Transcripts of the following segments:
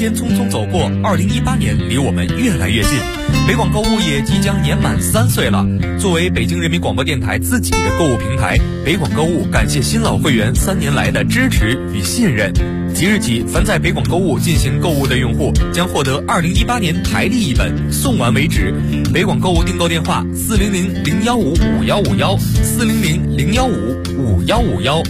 间匆匆走过，2018年离我们越来越近。北广购物也即将年满3岁了。作为北京人民广播电台自己的购物平台，北广购物感谢新老会员3年来的支持与信任。即日起，凡在北广购物进行购物的用户将获得2018年台历一本，送完为止。北广购物订购电话：400-015-5151，400-015-5151。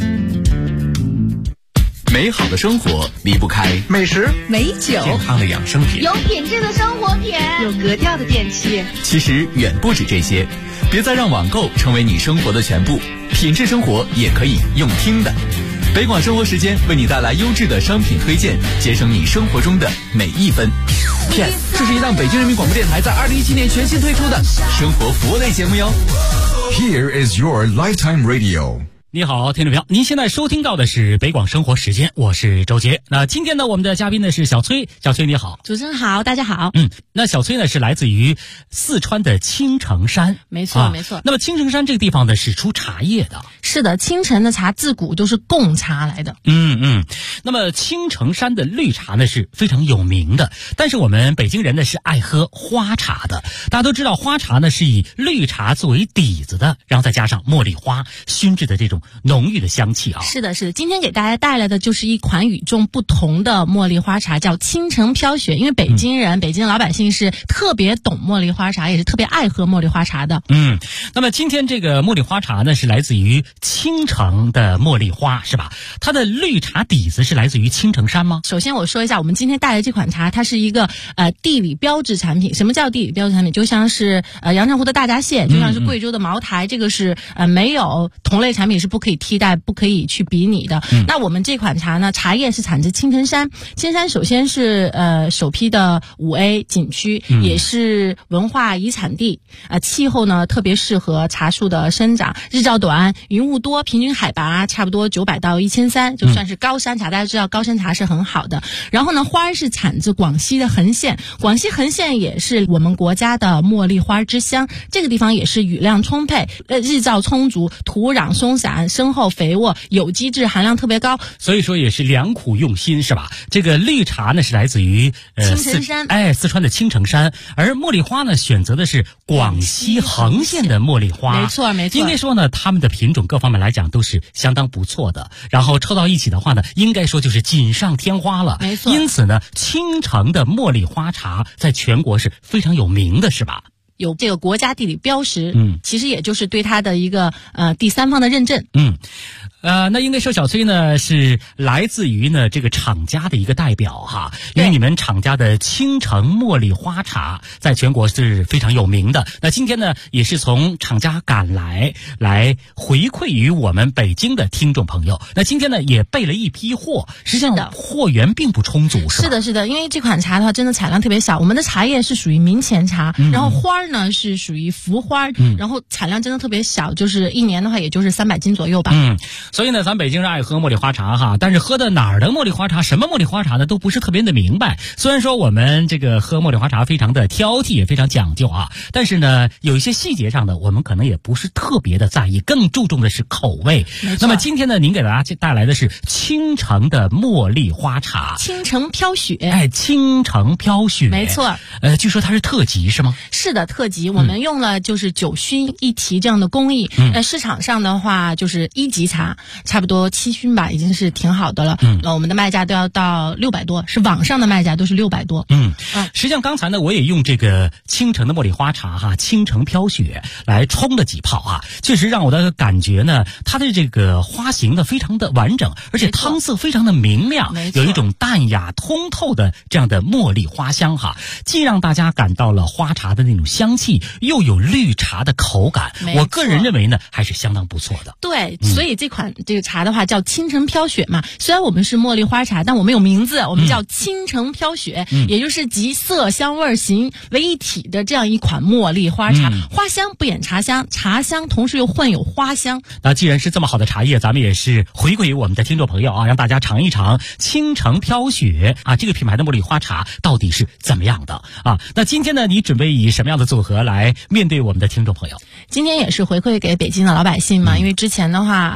美好的生活离不开美食、 美酒、 健康的养生品， 有品质的生活品， 有格调的电器。 其实远不止这些，别再让网购成为你生活的全部，品质生活也可以用听的。北广生活时间为你带来优质的商品推荐，节省你生活中的每一分。Yes， 这是一档北京人民广播电台在2017年全新推出的生活服务类节目哟。 Here is your lifetime radio。 你好，听众朋友，您现在收听到的是北广生活时间，我是周杰。那今天呢，我们的嘉宾呢是小崔。小崔你好。 主持人好，大家好。 那小崔呢是来自于四川的青城山。 没错没错。 那么青城山这个地方呢是出茶叶的。 是的，青城的茶自古都是贡茶来的。 那么青城山的绿茶呢是非常有名的，但是我们北京人呢是爱喝花茶的。大家都知道花茶呢是以绿茶作为底子的，然后再加上茉莉花熏制的这种浓郁的香气啊。 是的是的，今天给大家带来的就是一款与众不同的茉莉花茶，叫青城飘雪。因为北京老百姓是特别懂茉莉花茶，也是特别爱喝茉莉花茶的。 那么今天这个茉莉花茶呢是来自于青城的茉莉花，是吧？它的绿茶底子是来自于青城山吗？ 首先我说一下，我们今天带来这款茶，它是一个地理标志产品。什么叫地理标志产品？就像是阳澄湖的大闸蟹，就像是贵州的茅台，这个是没有同类产品是不可以替代、不可以去比拟的。那我们这款茶呢，茶叶是产自青城山。青城山首先是首批的5A 景区，也是文化遗产地。气候呢特别适合茶树的生长，日照短，云雾多，平均海拔差不多900到1300，就算是高山茶。大家知道高山茶是很好的。然后呢，花是产自广西的横县，广西横县也是我们国家的茉莉花之乡。这个地方也是雨量充沛，日照充足，土壤松散，深厚肥沃，有机质含量特别高， 所以说也是良苦用心，是吧？这个绿茶呢是来自于青城山， 四川的青城山，而茉莉花呢选择的是广西横县的茉莉花。 没错没错。 应该说呢，它们的品种各方面来讲都是相当不错的，然后凑到一起的话呢，应该说就是锦上添花了。 没错。 因此呢，青城的茉莉花茶在全国是非常有名的，是吧？ 有这个国家地理标识，其实也就是对它的一个第三方的认证。 那应该说小崔呢是来自于呢这个厂家的一个代表哈，因为你们厂家的青城茉莉花茶在全国是非常有名的。那今天呢也是从厂家赶来回馈于我们北京的听众朋友。那今天呢也备了一批货，实际上货源并不充足，是吧？ 是的，因为这款茶的话真的产量特别小，我们的茶叶是属于明前茶，然后花呢是属于浮花，然后产量真的特别小，就是一年的话也就是300斤左右吧。 所以呢，咱北京人爱喝茉莉花茶哈，但是喝的哪儿的茉莉花茶，什么茉莉花茶呢，都不是特别的明白。虽然说我们这个喝茉莉花茶非常的挑剔，也非常讲究啊，但是呢，有一些细节上的我们可能也不是特别的在意，更注重的是口味。那么今天呢，您给大家带来的是青城的茉莉花茶， 青城飘雪。 青城飘雪， 没错。 据说它是特级是吗？ 是的，特级。我们用了就是9熏1提这样的工艺。市场上的话就是1级茶，差不多7熏吧，已经是挺好的了。我们的卖价都要到600多，是网上的卖价都是600多。 实际上刚才呢，我也用这个青城的茉莉花茶哈，青城飘雪来冲了几泡啊，确实让我的感觉呢，它的这个花型呢非常的完整，而且汤色非常的明亮，有一种淡雅通透的这样的茉莉花香哈，既让大家感到了花茶的那种香气，又有绿茶的口感。我个人认为呢，还是相当不错的。 对，所以这个茶的话叫青城飘雪嘛。虽然我们是茉莉花茶，但我们有名字，我们叫青城飘雪，也就是集色香味形为一体的这样一款茉莉花茶。花香不掩茶香，茶香同时又混有花香。 那既然是这么好的茶叶，咱们也是回馈于我们的听众朋友啊，让大家尝一尝青城飘雪啊这个品牌的茉莉花茶到底是怎么样的啊？那今天呢，你准备以什么样的组合来面对我们的听众朋友？ 今天也是回馈给北京的老百姓嘛，因为之前的话我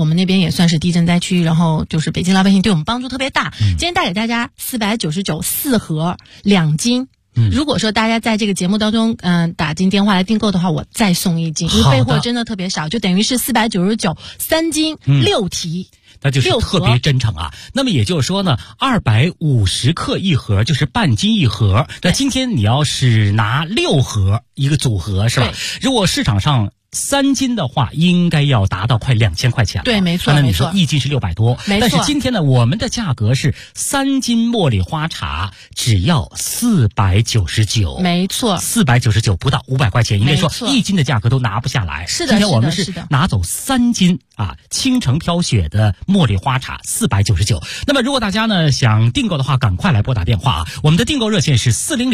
们那边也算是地震灾区，然后就是北京老百姓对我们帮助特别大。今天带给大家499 4盒2斤。如果说大家在这个节目当中，打进电话来订购的话，我再送1斤，因为备货真的特别少，就等于是499 3斤6提。 那就是特别真诚啊。那么也就是说呢，250克一盒，就是半斤一盒。那今天你要是拿6盒一个组合是吧？如果市场上3斤的话，应该要达到快2000块钱了。 对，没错。 那你说1斤是600多， 没错。 但是今天呢，我们的价格是3斤茉莉花茶只要499， 没错 ，499不到500块钱，应该说1斤的价格都拿不下来。 是的， 今天我们是拿走3斤啊，青城飘雪的茉莉花茶499。那么如果大家呢想订购的话，赶快来拨打电话啊，我们的订购热线是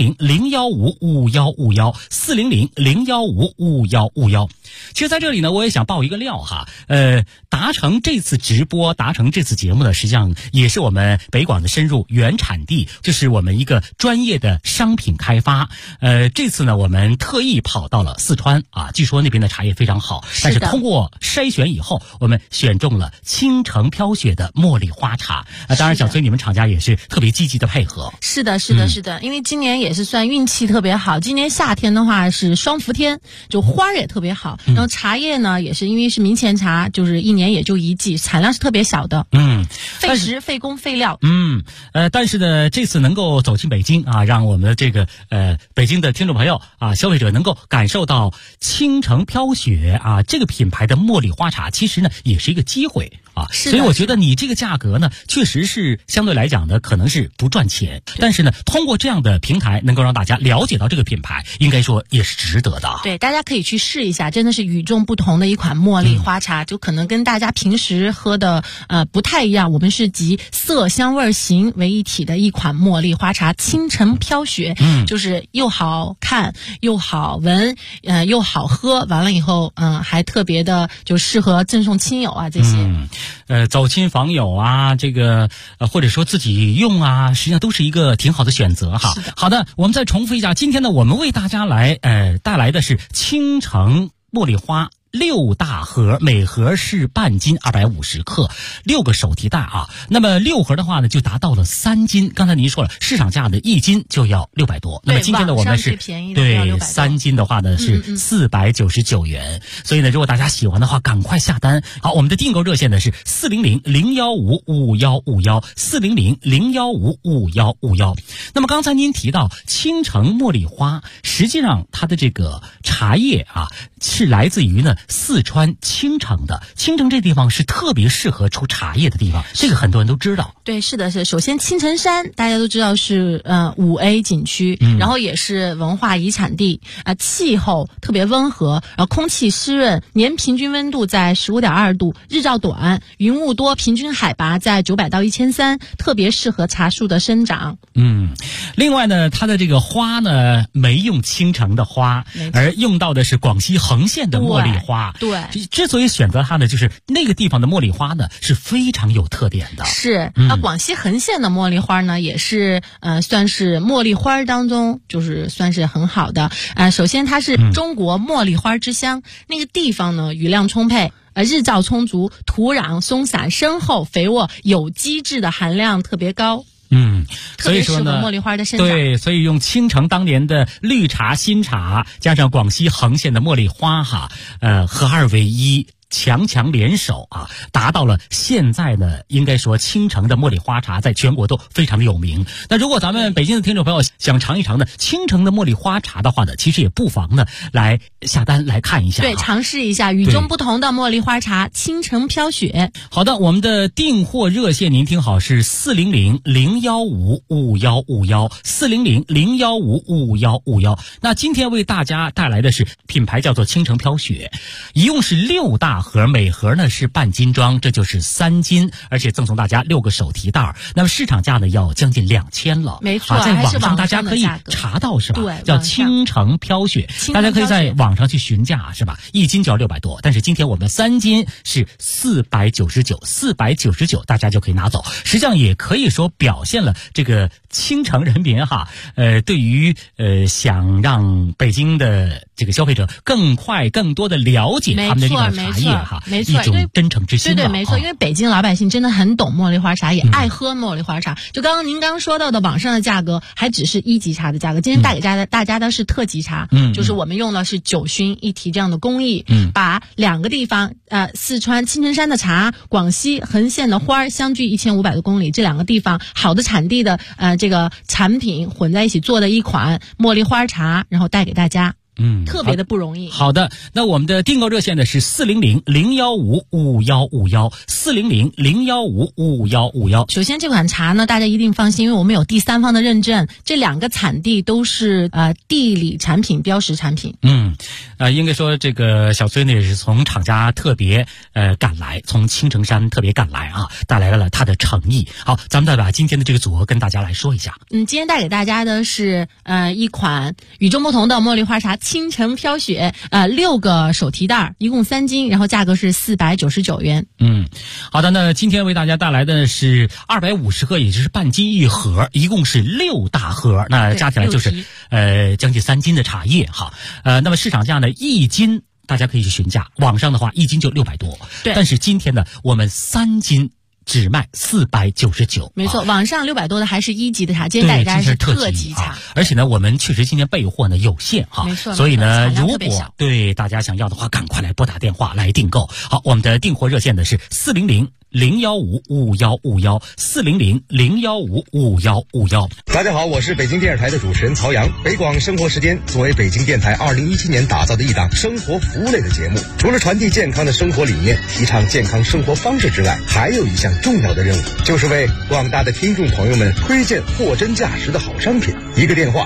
400-015-5151，400-015-5151。其实在这里呢，我也想爆一个料哈，达成这次直播，达成这次节目呢，实际上也是我们北广的深入原产地，就是我们一个专业的商品开发。这次呢，我们特意跑到了四川啊，据说那边的茶叶非常好，但是通过筛选以后，我们选中了青城飘雪的茉莉花茶。当然，小崔你们厂家也是特别积极的配合。 是的，因为今年也是算运气特别好，今年夏天的话是双伏天，就花儿也特别好。然后茶叶呢，也是因为是明前茶，就是1年也就1季，产量是特别小的。费时费工费料。 但是呢，这次能够走进北京啊，让我们的这个北京的听众朋友啊，消费者能够感受到青城飘雪啊这个品牌的茉莉花茶，其实呢也是一个机会啊。所以我觉得你这个价格呢，确实是相对来讲呢，可能是不赚钱，但是呢，通过这样的平台，能够让大家了解到这个品牌，应该说也是值得的。 对，大家可以去试一下，真的是与众不同的一款茉莉花茶，就可能跟大家平时喝的不太一样。我们是集色香味形为一体的一款茉莉花茶，青城飘雪，就是又好看又好闻，又好喝，完了以后还特别的就适合赠送亲友啊这些。 走亲访友啊，这个或者说自己用啊，实际上都是一个挺好的选择哈。好的，我们再重复一下，今天呢，我们为大家来带来的是青城茉莉花6大盒，每盒是半斤250克，6个手提袋啊。那么6盒的话呢，就达到了3斤。刚才您说了，市场价的1斤就要600多。那么今天呢，我们是对3斤的话呢是499元。所以呢，如果大家喜欢的话，赶快下单。好，我们的订购热线呢是400-015-5151，400-015-5151。那么刚才您提到青城茉莉花，实际上它的这个茶叶啊，是来自于呢四川青城的。青城这地方是特别适合出茶叶的地方，这个很多人都知道。 对，是的，是。首先青城山大家都知道是5A 景区，然后也是文化遗产地气候特别温和，然后空气湿润，年平均温度在15.2度，日照短，云雾多，平均海拔在900到1300，特别适合茶树的生长。 另外呢，它的这个花呢没用青城的花，而用到的是广西恒县的茉莉花。 对， 之所以选择它呢，就是那个地方的茉莉花呢是非常有特点的。 是广西恒县的茉莉花呢，也是算是茉莉花当中就是算是很好的。首先它是中国茉莉花之乡，那个地方呢雨量充沛，日照充足，土壤松散深厚肥沃，有机质的含量特别高。所以说呢，茉莉花的生长。 对，所以用青城当年的绿茶、新茶，加上广西恒县的茉莉花哈，合二为一。强联手啊，达到了现在呢，应该说青城的茉莉花茶在全国都非常的有名。那如果咱们北京的听众朋友想尝一尝呢青城的茉莉花茶的话呢，其实也不妨呢来下单来看一下。 对，尝试一下与众不同的茉莉花茶，青城飘雪。 好的，我们的订货热线您听好是400-015-5151，400-015-5151。那今天为大家带来的是品牌叫做青城飘雪，一共是6大盒，每盒呢是半斤装，这就是3斤，而且赠送大家6个手提袋。那么市场价呢要将近2000了， 没错， 在网上大家可以查到是吧？ 对， 叫青城飘雪，大家可以在网上去询价是吧？1斤就要600多，但是今天我们3斤是499，大家就可以拿走。实际上也可以说表现了这个青城人民哈，对于想让北京的这个消费者更快更多的了解他们的这种茶叶哈， 没错， 一种真诚之心。 对，没错，因为北京老百姓真的很懂茉莉花茶，也爱喝茉莉花茶。就刚刚您刚说到的网上的价格，还只是1级茶的价格。今天带给大家的是特级茶，就是我们用的是9熏1提这样的工艺，把2个地方，四川青城山的茶，广西横县的花相距1500多公里，这2个地方好的产地的这个产品混在一起做的一款茉莉花茶，然后带给大家。特别的不容易。 好的，那我们的订购热线呢是400-015-5151，400-015-5151。 首先这款茶呢，大家一定放心，因为我们有第三方的认证，这2个产地都是地理产品标识产品。 应该说这个小崔呢也是从厂家特别赶来，从青城山特别赶来啊，带来了他的诚意。好，咱们再把今天的这个组合跟大家来说一下。 今天带给大家的是一款与众不同的茉莉花茶青城飘雪，6个手提袋，一共3斤，然后价格是499元。 好的，那今天为大家带来的是250克，也就是半斤一盒，一共是6大盒，那加起来就是将近3斤的茶叶哈。那么市场价呢，1斤大家可以去询价，网上的话1斤就600多， 对， 但是今天呢，我们3斤只卖499， 没错，网上600多的还是1级的茶，今天带给大家是特级茶， 而且呢，我们确实今天备货呢有限哈， 没错， 所以呢，如果对大家想要的话，赶快来拨打电话来订购。好，我们的订货热线呢是400-015-5151，400-015-5151。 大家好，我是北京电视台的主持人曹阳。北广生活时间作为北京电台2017年打造的一档生活服务类的节目，除了传递健康的生活理念，提倡健康生活方式之外，还有一项重要的任务，就是为广大的听众朋友们推荐货真价实的好商品。一个电话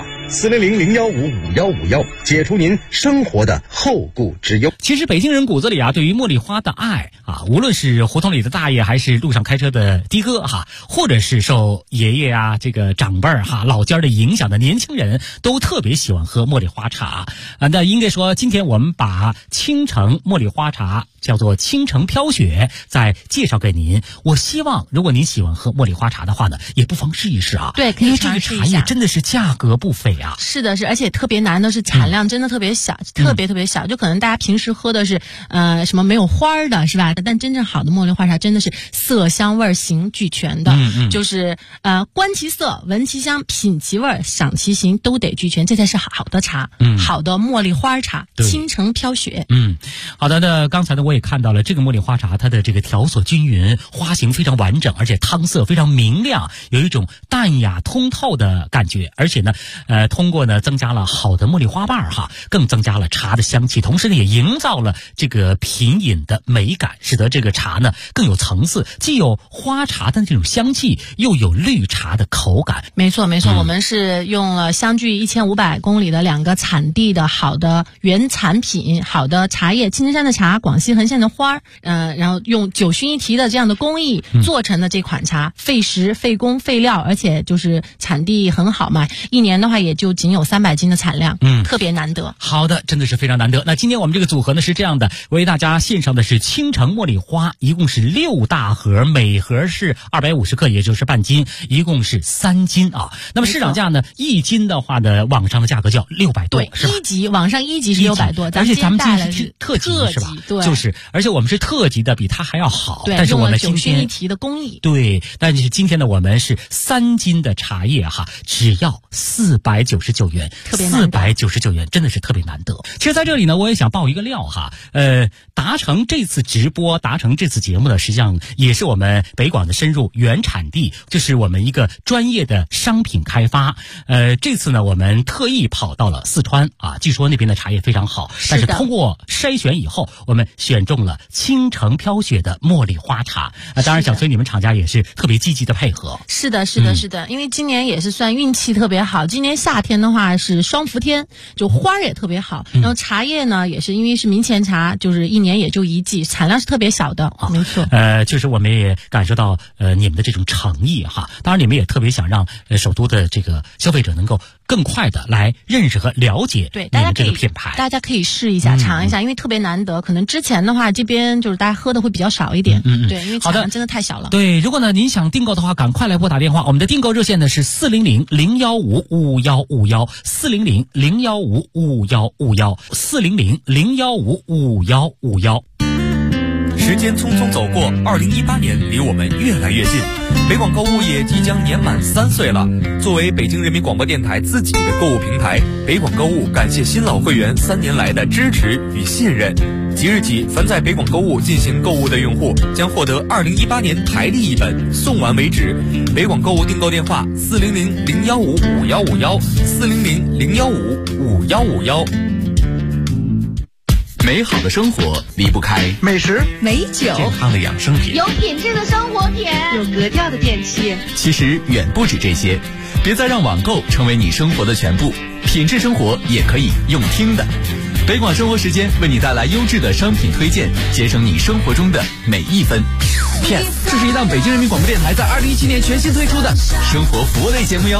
400-015-5151，解除您生活的后顾之忧。 其实北京人骨子里对于茉莉花的爱无论是胡同里的大爷，还是路上开车的的哥或者是受爷爷这个长辈老家的影响的年轻人，都特别喜欢喝茉莉花茶那应该说，今天我们把青城茉莉花茶叫做青城飘雪再介绍给您。我希望如果您喜欢喝茉莉花茶的话呢，也不妨试一试对，可以因为这个茶叶真的是价格不菲是的，而且特别难的是产量真的特别小，特别小，就可能大家平时喝的是什么没有花的是吧？但真正好的茉莉花茶真的是色香味形俱全的，就是观其色，闻其香，品其味，赏其形，都得俱全，这才是好的茶，好的茉莉花茶，青城飘雪。 好的，那刚才呢我也看到了这个茉莉花茶，它的这个条索均匀，花型非常完整，而且汤色非常明亮，有一种淡雅通透的感觉，而且呢通过呢增加了好的茉莉花瓣更增加了茶的香气，同时呢也营造了这个品饮的美感，使得这个茶呢更有层次，既有花茶的这种香气，又有绿茶的口感。 没错，我们是用了相距1500公里的2个产地的好的原产品，好的茶叶，青城山的茶，广西横县的花然后用9熏1提的这样的工艺做成的这款茶，费时费工费料，而且就是产地很好嘛，一年的话也就仅有300斤的产量，特别难得。 好的，真的是非常难得。那今天我们这个组合呢是这样的，为大家献上的是青城茉莉花，一共是6大盒，每盒是250克，也就是半斤，一共是3斤那么市场价呢，1斤的话呢，网上的价格就要600多，是吧 ？1级网上1级是600多， 而且咱们今天是特级是吧？ 对， 就是而且我们是特级的，比它还要好。 对， 但是我们今 9熏天 1提的工艺。 对，但是今天呢，我们是3斤的茶叶只要499元， 特别难得 499元，真的是特别难得。其实在这里呢，我也想爆一个料达成这次直播，达成这次节目呢，实际上也是我们北广的深入原产地，就是我们一个专业的商品开发。这次呢，我们特意跑到了四川据说那边的茶叶非常好，但是通过筛选以后，我们选中了青城飘雪的茉莉花茶。当然，小崔你们厂家也是特别积极的配合。 是的，因为今年也是算运气特别好，今年夏天的话是双伏天，就花也特别好，然后茶叶呢也是因为是明前茶，就是一年也就1季，产量是特别小的。没错。 就是我们也感受到你们的这种诚意当然你们也特别想让首都的这个消费者能够更快的来认识和了解你们这个品牌。 大家可以试一下，尝一下，因为特别难得，可能之前的话这边就是大家喝的会比较少一点。对，因为产量真的太小了。 对，如果呢您想订购的话，赶快来拨打电话，我们的订购热线呢是400-015-5151，400-015-5151，400-015-5151。 时间匆匆走过，2018年离我们越来越近。北广购物也即将年满3岁了。作为北京人民广播电台自己的购物平台，北广购物感谢新老会员3年来的支持与信任。即日起，凡在北广购物进行购物的用户将获得2018年台历一本，送完为止。北广购物订购电话：400-015-5151，400-015-5151。 美好的生活离不开美食、 美酒、 健康的养生品， 有品质的生活品，有格调的电器。 其实远不止这些，别再让网购成为你生活的全部，品质生活也可以用听的。北广生活时间为你带来优质的商品推荐，节省你生活中的每一分。 片，这是一档北京人民广播电台在2017年全新推出的生活服务类节目哟。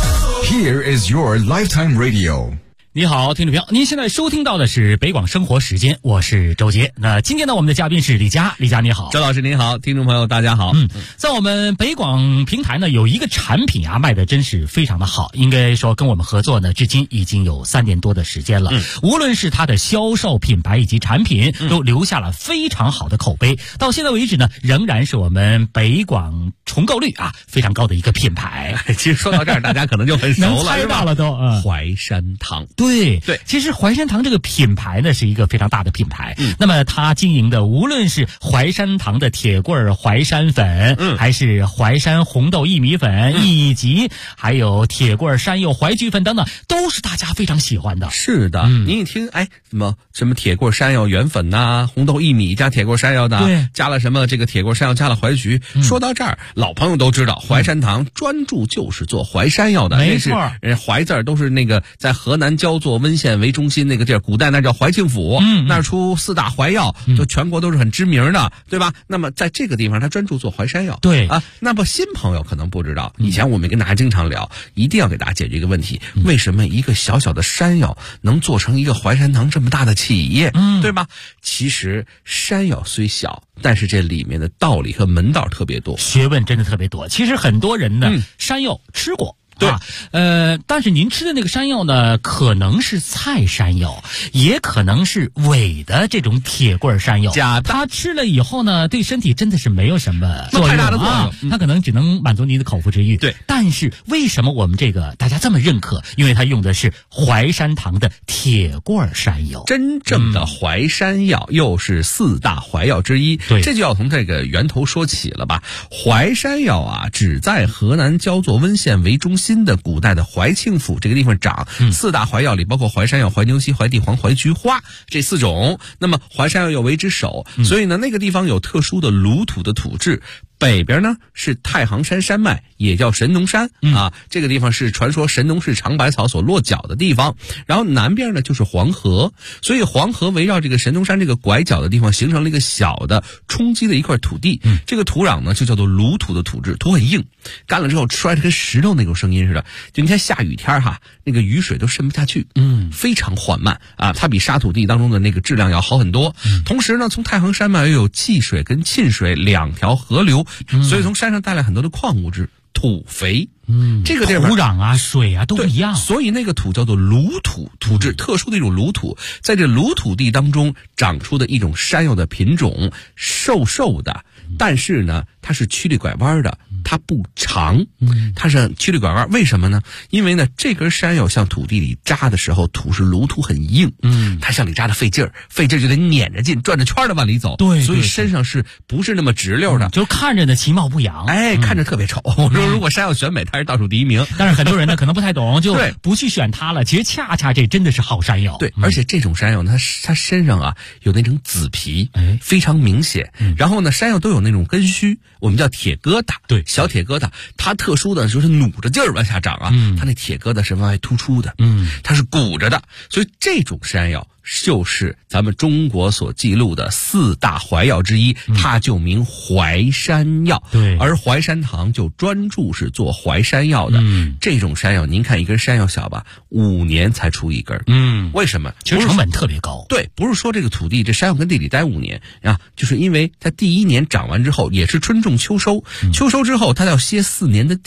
Here is your lifetime radio. 你好，听众朋友，您现在收听到的是北广生活时间，我是周杰。那今天呢，我们的嘉宾是李佳，李佳你好。 周老师您好，听众朋友大家好。 在我们北广平台呢，有一个产品啊，卖的真是非常的好，应该说跟我们合作呢，至今已经有3年多的时间了。无论是它的销售品牌以及产品，都留下了非常好的口碑。到现在为止呢，仍然是我们北广重购率啊非常高的一个品牌。 其实说到这儿，大家可能就很熟了， 能猜到了都。 淮山堂。 对， 其实淮山堂这个品牌呢是一个非常大的品牌。那么它经营的无论是淮山堂的铁棍淮山粉，还是淮山红豆薏米粉，以及还有铁棍山药淮菊粉等等，都是大家非常喜欢的。 是的，您一听，哎，什么铁棍山药圆粉呐，红豆薏米加铁棍山药的， 对， 加了什么这个铁棍山药加了淮菊。说到这儿，老朋友都知道，淮山堂专注就是做淮山药的， 没错， 淮字儿都是那个在河南焦作温县为中心那个地儿，古代那叫淮庆府，那儿出4大淮药，就全国都是很知名的，对吧？那么在这个地方，他专注做淮山药。 对啊，那么新朋友可能不知道，以前我们跟大家经常聊，一定要给大家解决一个问题：为什么一个小小的山药能做成一个淮山堂这么大的企业？对吧？其实山药虽小，但是这里面的道理和门道特别多， 学问真的特别多。其实很多人呢，山药吃过。对，但是您吃的那个山药呢，可能是菜山药，也可能是伪的这种铁棍山药。 假的， 它吃了以后呢，对身体真的是没有什么作用， 太大的作用， 它可能只能满足您的口腹之欲。 对， 但是为什么我们这个大家这么认可？因为它用的是淮山堂的铁棍山药， 真正的淮山药，又是4大淮药之一。 对， 这就要从这个源头说起了吧。淮山药啊，只在河南焦作温县为中心的古代的淮庆府这个地方长。4大淮药里包括淮山药、淮牛膝、淮地黄、淮菊花这4种。那么淮山药又为之首，所以呢，那个地方有特殊的鲁土的土质。北边呢是太行山山脉，也叫神农山啊，这个地方是传说神农氏尝百草所落脚的地方。然后南边呢就是黄河，所以黄河围绕这个神农山这个拐角的地方形成了一个小的冲击的一块土地。这个土壤呢就叫做鲁土的土质，土很硬，干了之后摔得跟石头那种声音似的。就你看下雨天哈，那个雨水都渗不下去，非常缓慢啊，它比沙土地当中的那个质量要好很多。同时呢，从太行山脉又有济水跟沁水2条河流。所以从山上带来很多的矿物质，土肥。这个地方土壤啊、水啊都一样， 所以那个土叫做鲁土，土质特殊的一种鲁土，在这鲁土地当中长出的一种山药的品种，瘦瘦的，但是呢，它是曲里拐弯的，它不长，它是曲里拐弯。为什么呢？因为呢，这根山药向土地里扎的时候，土是鲁土很硬，它向里扎的费劲儿就得撵着劲，转着圈的往里走， 对， 所以身上是不是那么直溜的？ 就看着呢其貌不扬， 哎，看着特别丑。我说如果山药选美，它是倒数第1名。 但是很多人呢可能不太懂，就不去选它了。其实恰恰这真的是好山药。 对，而且这种山药呢，它身上啊有那种紫皮，非常明显。然后呢，山药都有那种根须，我们叫铁疙瘩， 对， 小铁疙瘩。它特殊的就是努着劲儿往下长啊，它那铁疙瘩是往外突出的，它是鼓着的，所以这种山药就是咱们中国所记录的4大淮药之一，它就名淮山药。 对， 而淮山堂就专注是做淮山药的。这种山药，您看一根山药小吧，5年才出一根。为什么？ 其实成本特别高。 对，不是说这个土地这山药跟地里待5年啊，就是因为它第1年长完之后也是春种秋收，秋收之后它要歇4年的地。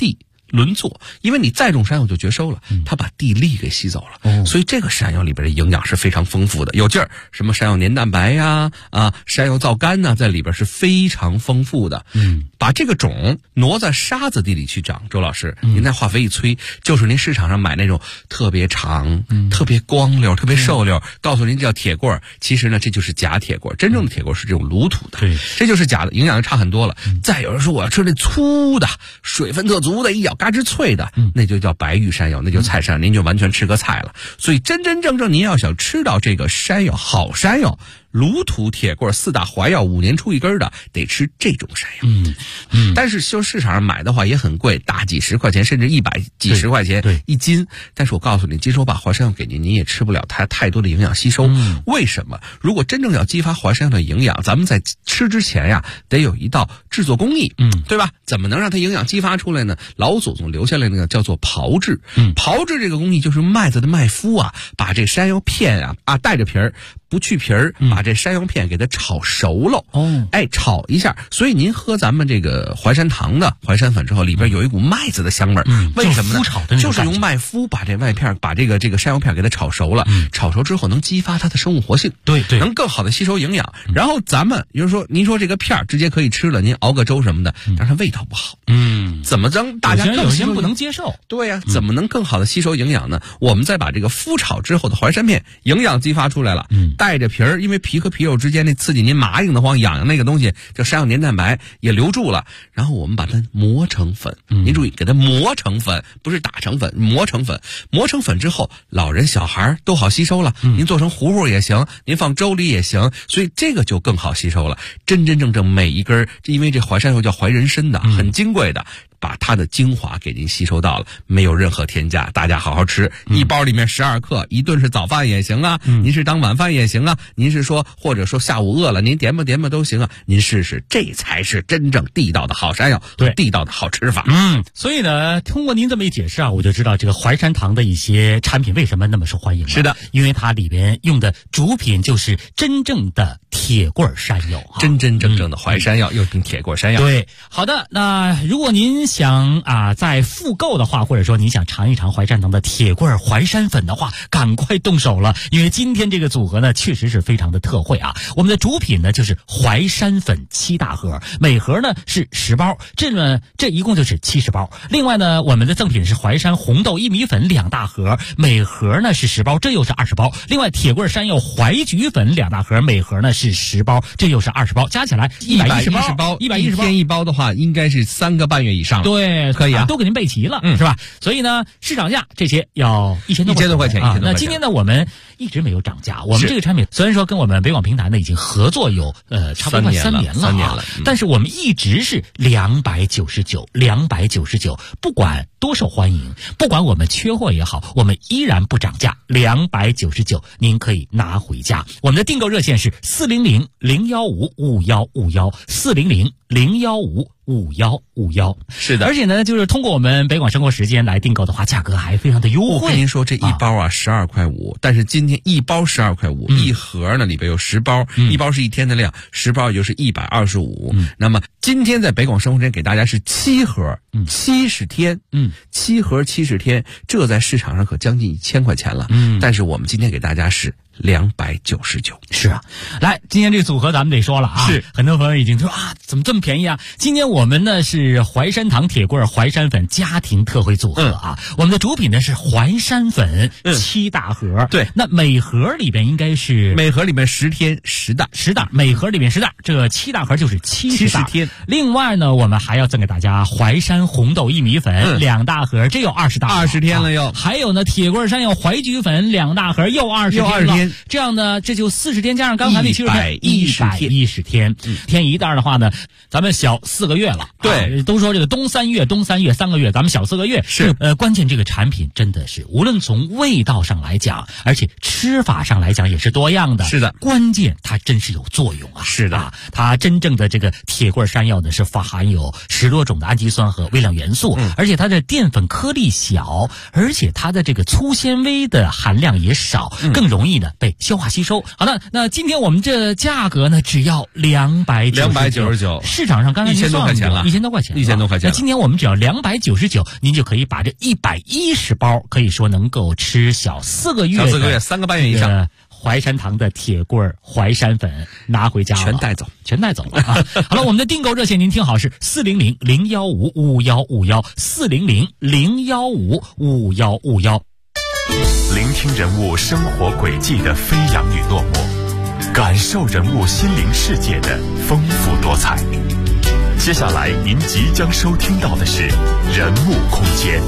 轮作，因为你再种山药就绝收了，它把地力给吸走了，所以这个山药里边的营养是非常丰富的，有劲儿。什么山药黏蛋白呀，山药皂苷呐，在里边是非常丰富的。把这个种挪在沙子地里去长，周老师，您那化肥一催，就是您市场上买那种特别长、特别光溜、特别瘦溜，告诉您这叫铁棍儿，其实呢这就是假铁棍儿，真正的铁棍儿是这种卤土的，这就是假的，营养差很多了。再有人说我要吃这粗的，水分特足的，一咬嘎吱脆的，那就叫白玉山药，那就菜山，您就完全吃个菜了。所以真正您要想吃到这个山药，好山药，卤土铁棍4大怀药5年出一根的，得吃这种山药。但是就市场上买的话也很贵，大几十块钱，甚至100几十块钱一斤。但是我告诉你，今说把淮山药给您，您也吃不了它太多的营养吸收。为什么？如果真正要激发淮山药的营养，咱们在吃之前呀，得有一道制作工艺，对吧？怎么能让它营养激发出来呢？老祖宗留下来那个叫做炮制。炮制这个工艺就是麦子的麦麸啊，把这山药片带着皮儿，不去皮儿，把这山药片给它炒熟了。炒一下。所以您喝咱们这个淮山堂的淮山粉之后，里边有一股麦子的香味儿。为什么呢？就是用麦麸把这麦片，把这个山药片给它炒熟了。炒熟之后能激发它的生物活性，对，能更好的吸收营养。然后咱们比如说，您说这个片直接可以吃了，您熬个粥什么的，但是它味道不好。怎么让大家更吸收？ 不能接受。 对呀，怎么能更好的吸收营养呢？我们再把这个麸炒之后的淮山片营养激发出来了，带着皮儿，因为皮和皮肉之间那刺激您麻硬的慌痒痒那个东西叫山药黏蛋白也留住了，然后我们把它磨成粉。您注意，给它磨成粉，不是打成粉，磨成粉。磨成粉之后，老人小孩都好吸收了。您做成糊糊也行，您放粥里也行，所以这个就更好吸收了。真正每一根，因为这淮山药叫淮人参的，很金贵的。把它的精华给您吸收到了，没有任何添加，大家好好吃。一包里面12克，一顿是早饭也行啊，您是当晚饭也行啊，您是说或者说下午饿了您点吧都行啊，您试试，这才是真正地道的好山药，对，地道的好吃法。 所以呢，通过您这么一解释啊，我就知道这个淮山堂的一些产品为什么那么受欢迎了。是的，因为它里边用的主品就是真正的铁棍山药， 真正的淮山药，又称铁棍山药。 对，好的，那如果您想再复购的话，或者说你想尝一尝淮山堂的铁棍淮山粉的话，赶快动手了，因为今天这个组合呢确实是非常的特惠啊。我们的主品呢就是淮山粉7大盒，每盒呢是10包，这一共就是70包。另外呢，我们的赠品是淮山红豆薏米粉2大盒，每盒呢是10包，这又是20包。另外铁棍山药淮菊粉2大盒，每盒呢是10包，这又是20包，加起来110包，110包， 一天一包的话，应该是3个半月以上。 对，可以啊，都给您备齐了，是吧？所以呢，市场价这些要1000多块钱啊。那今天呢，我们一直没有涨价。我们这个产品虽然说跟我们北广平台呢已经合作有差不多快3年了，但是我们一直是299，不管多受欢迎，不管我们缺货也好，我们依然不涨价，299，您可以拿回家。我们的订购热线是400-015-5151，400-015-5151。是的，而且呢，就是通过我们北广生活时间来订购的话，价格还非常的优惠。 我跟您说，这一包12块5，但是今天一包12块5，一盒呢里边有10包，一包是1天的量，10包也就是125。那么今天在北广生活时间给大家是7盒，70天，7盒70天，这在市场上可将近1000块钱了。但是我们今天给大家是299。 是啊，来，今天这个组合咱们得说了啊，是很多朋友已经说怎么这么便宜啊？今天我们呢是淮山堂铁棍淮山粉家庭特惠组合啊，我们的主品呢是淮山粉7大盒，对，那每盒里边应该是每盒里面10天10袋， 每盒里面10袋，这个7大盒就是70天。另外呢，我们还要赠给大家淮山红豆薏米粉2大盒，这有20大 ，20天了又。 还有呢，铁棍山药淮菊粉2大盒，又20天了。这样呢，这就40天加上刚才那70天，110天。添一袋的话呢，咱们小4个月了。对，都说这个冬3月3个月，咱们小4个月。是，关键这个产品真的是无论从味道上来讲，而且吃法上来讲也是多样的。是的，关键它真是有作用啊。是的，它真正的这个铁棍山药呢是含有10多种的氨基酸和微量元素，而且它的淀粉颗粒小，而且它的这个粗纤维的含量也少，更容易呢被消化吸收。好的，那今天我们这价格呢，只要299，市场上刚才 1000多块钱了 ，1000多块钱 ，1000多块钱。 那今天我们只要299，您就可以把这110包，可以说能够吃小4个月 ，3个半月以上。 淮山堂的铁棍淮山粉拿回家了，全带走了啊！好了，我们的订购热线您听好是400-015-5151，400-015-5151。 聆听人物生活轨迹的飞扬与落寞，感受人物心灵世界的丰富多彩。接下来您即将收听到的是人物空间。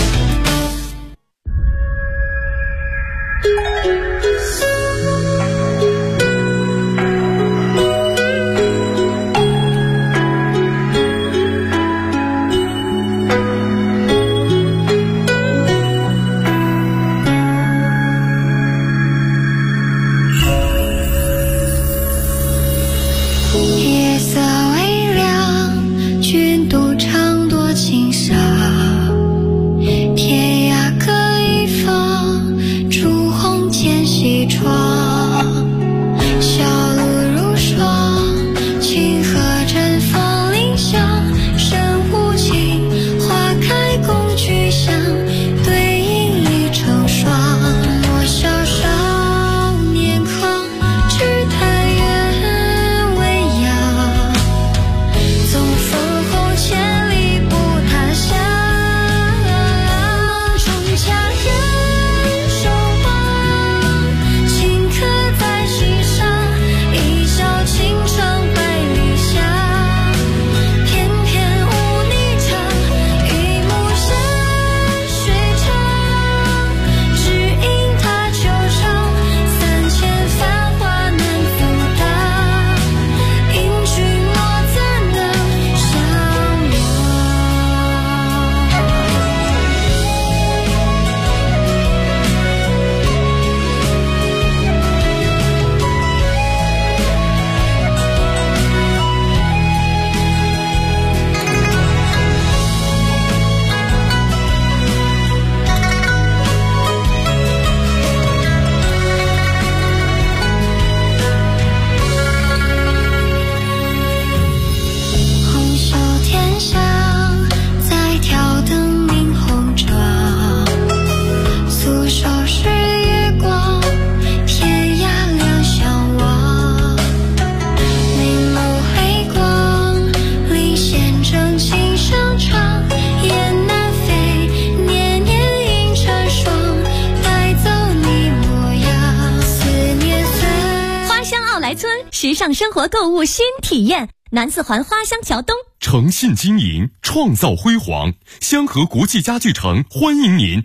时尚生活购物新体验，南四环花乡桥东， 诚信经营，创造辉煌，香河国际家具城欢迎您。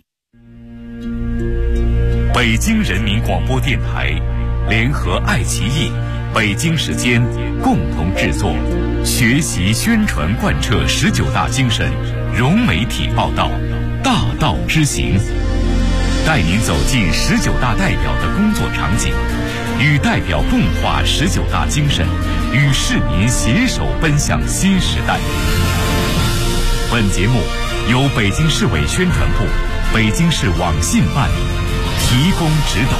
北京人民广播电台联合爱奇艺、北京时间共同制作，学习宣传贯彻19大精神，融媒体报道，大道之行，带您走进19大代表的工作场景，与代表共话19大精神，与市民携手奔向新时代。本节目由北京市委宣传部、北京市网信办提供指导。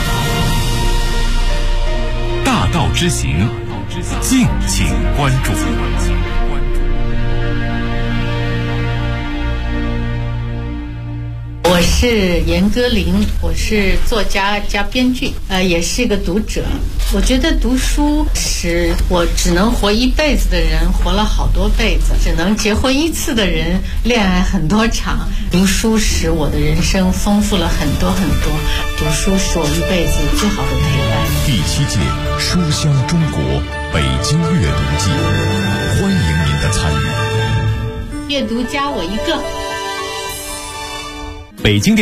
大道之行，敬请关注。 我是严歌苓，我是作家加编剧，也是一个读者。我觉得读书使我只能活一辈子的人活了好多辈子，只能结婚一次的人恋爱很多场。读书使我的人生丰富了很多很多，读书是我一辈子最好的陪伴。 第7届书香中国北京阅读季，欢迎您的参与。 阅读加我一个。 北京